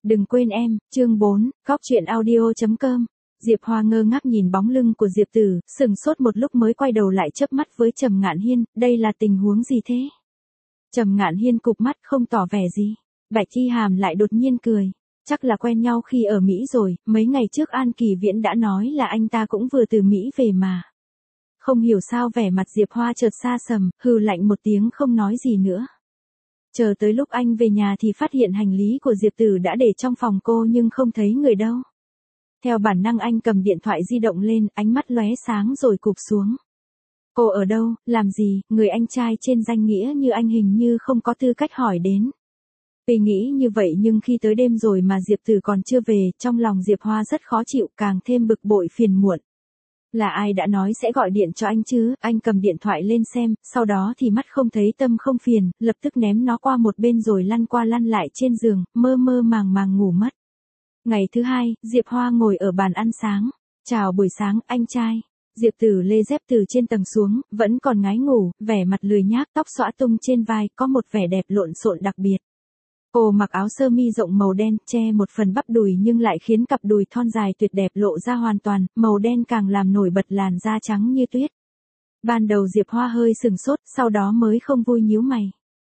Đừng quên em, chương 4, góc chuyện audio.com. Diệp Hoa ngơ ngác nhìn bóng lưng của Diệp Tử, sững sốt một lúc mới quay đầu lại chớp mắt với Trầm Ngạn Hiên, đây là tình huống gì thế? Trầm Ngạn Hiên cụp mắt không tỏ vẻ gì. Bạch Chi Hàm lại đột nhiên cười. Chắc là quen nhau khi ở Mỹ rồi, mấy ngày trước An Kỳ Viễn đã nói là anh ta cũng vừa từ Mỹ về mà. Không hiểu sao vẻ mặt Diệp Hoa chợt xa sầm, hừ lạnh một tiếng không nói gì nữa. Chờ tới lúc anh về nhà thì phát hiện hành lý của Diệp Tử đã để trong phòng cô nhưng không thấy người đâu. Theo bản năng anh cầm điện thoại di động lên, ánh mắt lóe sáng rồi cụp xuống. Cô ở đâu, làm gì, người anh trai trên danh nghĩa như anh hình như không có tư cách hỏi đến. Vì nghĩ như vậy nhưng khi tới đêm rồi mà Diệp Tử còn chưa về, trong lòng Diệp Hoa rất khó chịu, càng thêm bực bội phiền muộn. Là ai đã nói sẽ gọi điện cho anh chứ? Anh cầm điện thoại lên xem, sau đó thì mắt không thấy tâm không phiền, lập tức ném nó qua một bên rồi lăn qua lăn lại trên giường, mơ mơ màng màng ngủ mất. Ngày thứ hai, Diệp Hoa ngồi ở bàn ăn sáng. Chào buổi sáng, anh trai. Diệp Tử lê dép từ trên tầng xuống, vẫn còn ngái ngủ, vẻ mặt lười nhác, tóc xõa tung trên vai, có một vẻ đẹp lộn xộn đặc biệt. Cô mặc áo sơ mi rộng màu đen, che một phần bắp đùi nhưng lại khiến cặp đùi thon dài tuyệt đẹp lộ ra hoàn toàn, màu đen càng làm nổi bật làn da trắng như tuyết. Ban đầu Diệp Hoa hơi sừng sốt, sau đó mới không vui nhíu mày.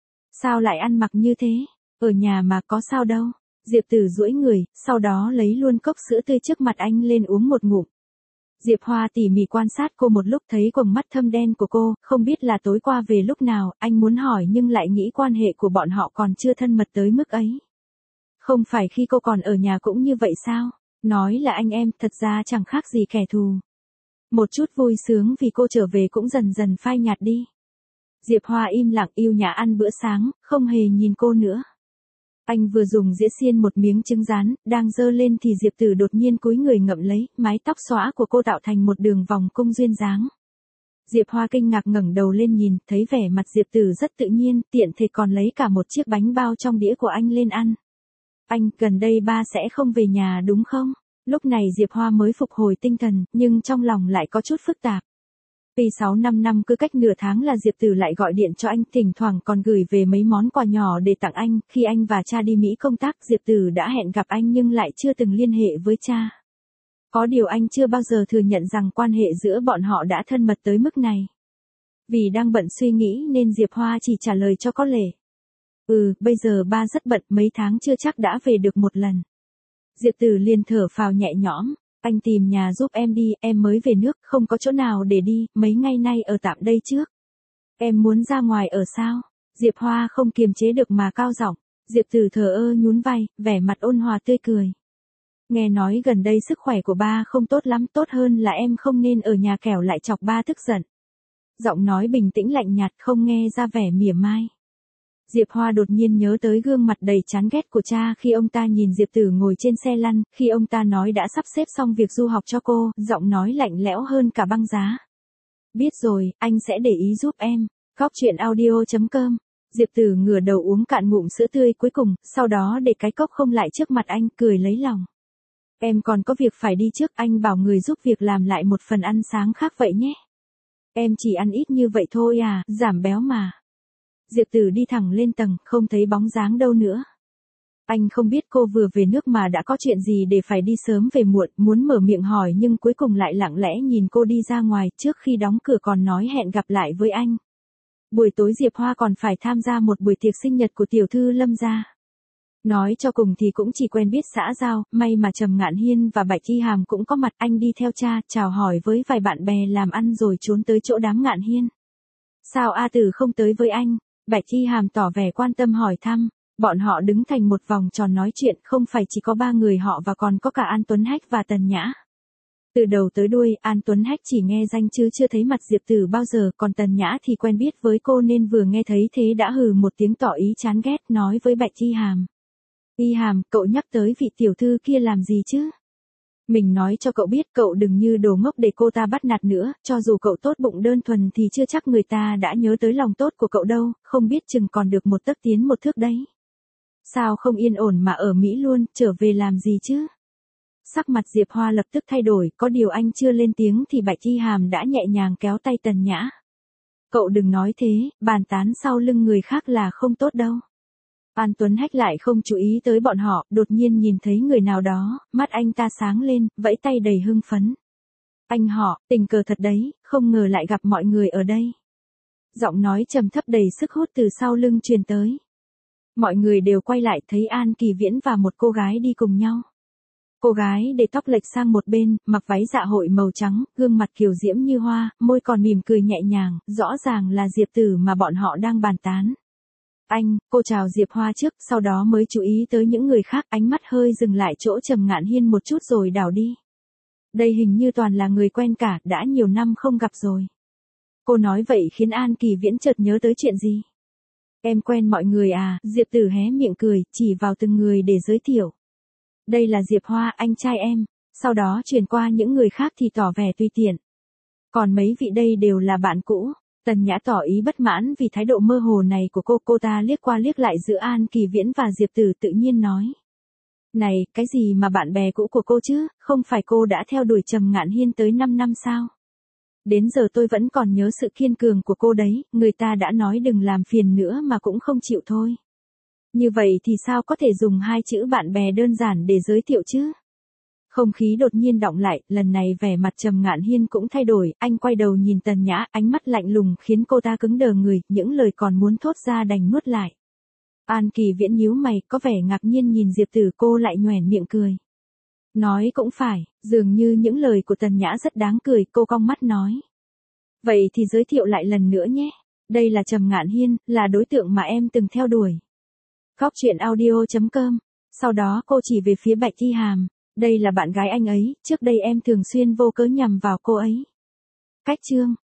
Sao lại ăn mặc như thế? Ở nhà mà có sao đâu. Diệp Tử duỗi người, sau đó lấy luôn cốc sữa tươi trước mặt anh lên uống một ngụm. Diệp Hoa tỉ mỉ quan sát cô một lúc, thấy quầng mắt thâm đen của cô, không biết là tối qua về lúc nào, anh muốn hỏi nhưng lại nghĩ quan hệ của bọn họ còn chưa thân mật tới mức ấy. Không phải khi cô còn ở nhà cũng như vậy sao? Nói là anh em, thật ra chẳng khác gì kẻ thù. Một chút vui sướng vì cô trở về cũng dần dần phai nhạt đi. Diệp Hoa im lặng yêu nhã ăn bữa sáng, không hề nhìn cô nữa. Anh vừa dùng dĩa xiên một miếng trứng rán, đang dơ lên thì Diệp Tử đột nhiên cúi người ngậm lấy, mái tóc xõa của cô tạo thành một đường vòng cung duyên dáng. Diệp Hoa kinh ngạc ngẩng đầu lên nhìn, thấy vẻ mặt Diệp Tử rất tự nhiên, tiện thể còn lấy cả một chiếc bánh bao trong đĩa của anh lên ăn. Anh, gần đây ba sẽ không về nhà đúng không? Lúc này Diệp Hoa mới phục hồi tinh thần, nhưng trong lòng lại có chút phức tạp. Vì 6-5 năm cứ cách nửa tháng là Diệp Tử lại gọi điện cho anh, thỉnh thoảng còn gửi về mấy món quà nhỏ để tặng anh. Khi anh và cha đi Mỹ công tác, Diệp Tử đã hẹn gặp anh nhưng lại chưa từng liên hệ với cha. Có điều anh chưa bao giờ thừa nhận rằng quan hệ giữa bọn họ đã thân mật tới mức này. Vì đang bận suy nghĩ nên Diệp Hoa chỉ trả lời cho có lệ. Bây giờ ba rất bận, mấy tháng chưa chắc đã về được một lần. Diệp Tử liền thở phào nhẹ nhõm. Anh tìm nhà giúp em đi, em mới về nước, không có chỗ nào để đi, mấy ngày nay ở tạm đây trước. Em muốn ra ngoài ở sao? Diệp Hoa không kiềm chế được mà cao giọng. Diệp Tử thờ ơ nhún vai, vẻ mặt ôn hòa tươi cười. Nghe nói gần đây sức khỏe của ba không tốt lắm, tốt hơn là em không nên ở nhà kẻo lại chọc ba tức giận. Giọng nói bình tĩnh lạnh nhạt, không nghe ra vẻ mỉa mai. Diệp Hoa đột nhiên nhớ tới gương mặt đầy chán ghét của cha khi ông ta nhìn Diệp Tử ngồi trên xe lăn, khi ông ta nói đã sắp xếp xong việc du học cho cô, giọng nói lạnh lẽo hơn cả băng giá. Biết rồi, anh sẽ để ý giúp em. Góc chuyện audio.com. Diệp Tử ngửa đầu uống cạn ngụm sữa tươi cuối cùng, sau đó để cái cốc không lại trước mặt anh, cười lấy lòng. Em còn có việc phải đi trước, anh bảo người giúp việc làm lại một phần ăn sáng khác vậy nhé. Em chỉ ăn ít như vậy thôi à, giảm béo mà. Diệp Tử đi thẳng lên tầng, không thấy bóng dáng đâu nữa. Anh không biết cô vừa về nước mà đã có chuyện gì để phải đi sớm về muộn, muốn mở miệng hỏi nhưng cuối cùng lại lặng lẽ nhìn cô đi ra ngoài, trước khi đóng cửa còn nói hẹn gặp lại với anh. Buổi tối Diệp Hoa còn phải tham gia một buổi tiệc sinh nhật của tiểu thư Lâm gia. Nói cho cùng thì cũng chỉ quen biết xã giao, may mà Trầm Ngạn Hiên và Bạch Chi Hàm cũng có mặt, anh đi theo cha, chào hỏi với vài bạn bè làm ăn rồi trốn tới chỗ đám Ngạn Hiên. Sao A Tử không tới với anh? Bạch Chi Hàm tỏ vẻ quan tâm hỏi thăm. Bọn họ đứng thành một vòng tròn nói chuyện, không phải chỉ có ba người họ và còn có cả An Tuấn Hách và Tần Nhã. Từ đầu tới đuôi, An Tuấn Hách chỉ nghe danh chứ chưa thấy mặt Diệp Tử bao giờ, còn Tần Nhã thì quen biết với cô nên vừa nghe thấy thế đã hừ một tiếng tỏ ý chán ghét, nói với Bạch Chi Hàm. Y Hàm, cậu nhắc tới vị tiểu thư kia làm gì chứ? Mình nói cho cậu biết, cậu đừng như đồ ngốc để cô ta bắt nạt nữa, cho dù cậu tốt bụng đơn thuần thì chưa chắc người ta đã nhớ tới lòng tốt của cậu đâu, không biết chừng còn được một tấc tiến một thước đấy. Sao không yên ổn mà ở Mỹ luôn, trở về làm gì chứ? Sắc mặt Diệp Hoa lập tức thay đổi, có điều anh chưa lên tiếng thì Bạch Chi Hàm đã nhẹ nhàng kéo tay Tần Nhã. Cậu đừng nói thế, bàn tán sau lưng người khác là không tốt đâu. An Tuấn Hách lại không chú ý tới bọn họ, đột nhiên nhìn thấy người nào đó, mắt anh ta sáng lên, vẫy tay đầy hưng phấn. Anh họ, tình cờ thật đấy, không ngờ lại gặp mọi người ở đây. Giọng nói trầm thấp đầy sức hút từ sau lưng truyền tới. Mọi người đều quay lại thấy An Kỳ Viễn và một cô gái đi cùng nhau. Cô gái để tóc lệch sang một bên, mặc váy dạ hội màu trắng, gương mặt kiều diễm như hoa, môi còn mỉm cười nhẹ nhàng, rõ ràng là Diệp Tử mà bọn họ đang bàn tán. Cô chào Diệp Hoa trước, sau đó mới chú ý tới những người khác, ánh mắt hơi dừng lại chỗ Trầm Ngạn Hiên một chút rồi đảo đi. Đây hình như toàn là người quen cả, đã nhiều năm không gặp rồi. Cô nói vậy khiến An Kỳ Viễn chợt nhớ tới chuyện gì. Em quen mọi người à, Diệp Tử hé miệng cười, chỉ vào từng người để giới thiệu. Đây là Diệp Hoa, anh trai em, sau đó chuyển qua những người khác thì tỏ vẻ tùy tiện. Còn mấy vị đây đều là bạn cũ. Tần Nhã tỏ ý bất mãn vì thái độ mơ hồ này của cô ta liếc qua liếc lại giữa An Kỳ Viễn và Diệp Tử tự nhiên nói. Này, cái gì mà bạn bè cũ của cô chứ, không phải cô đã theo đuổi Trầm Ngạn Hiên tới 5 năm sao? Đến giờ tôi vẫn còn nhớ sự kiên cường của cô đấy, người ta đã nói đừng làm phiền nữa mà cũng không chịu thôi. Như vậy thì sao có thể dùng hai chữ bạn bè đơn giản để giới thiệu chứ? Không khí đột nhiên đọng lại, lần này vẻ mặt Trầm Ngạn Hiên cũng thay đổi, anh quay đầu nhìn Tần Nhã, ánh mắt lạnh lùng khiến cô ta cứng đờ người, những lời còn muốn thốt ra đành nuốt lại. An Kỳ Viễn nhíu mày, có vẻ ngạc nhiên nhìn Diệp Tử, cô lại nhoẻn miệng cười. Nói cũng phải, dường như những lời của Tần Nhã rất đáng cười, cô cong mắt nói. Vậy thì giới thiệu lại lần nữa nhé. Đây là Trầm Ngạn Hiên, là đối tượng mà em từng theo đuổi. Góc truyện audio.com. Sau đó cô chỉ về phía Bạch Thi Hàm. Đây là bạn gái anh ấy, trước đây em thường xuyên vô cớ nhằm vào cô ấy. Cách chương.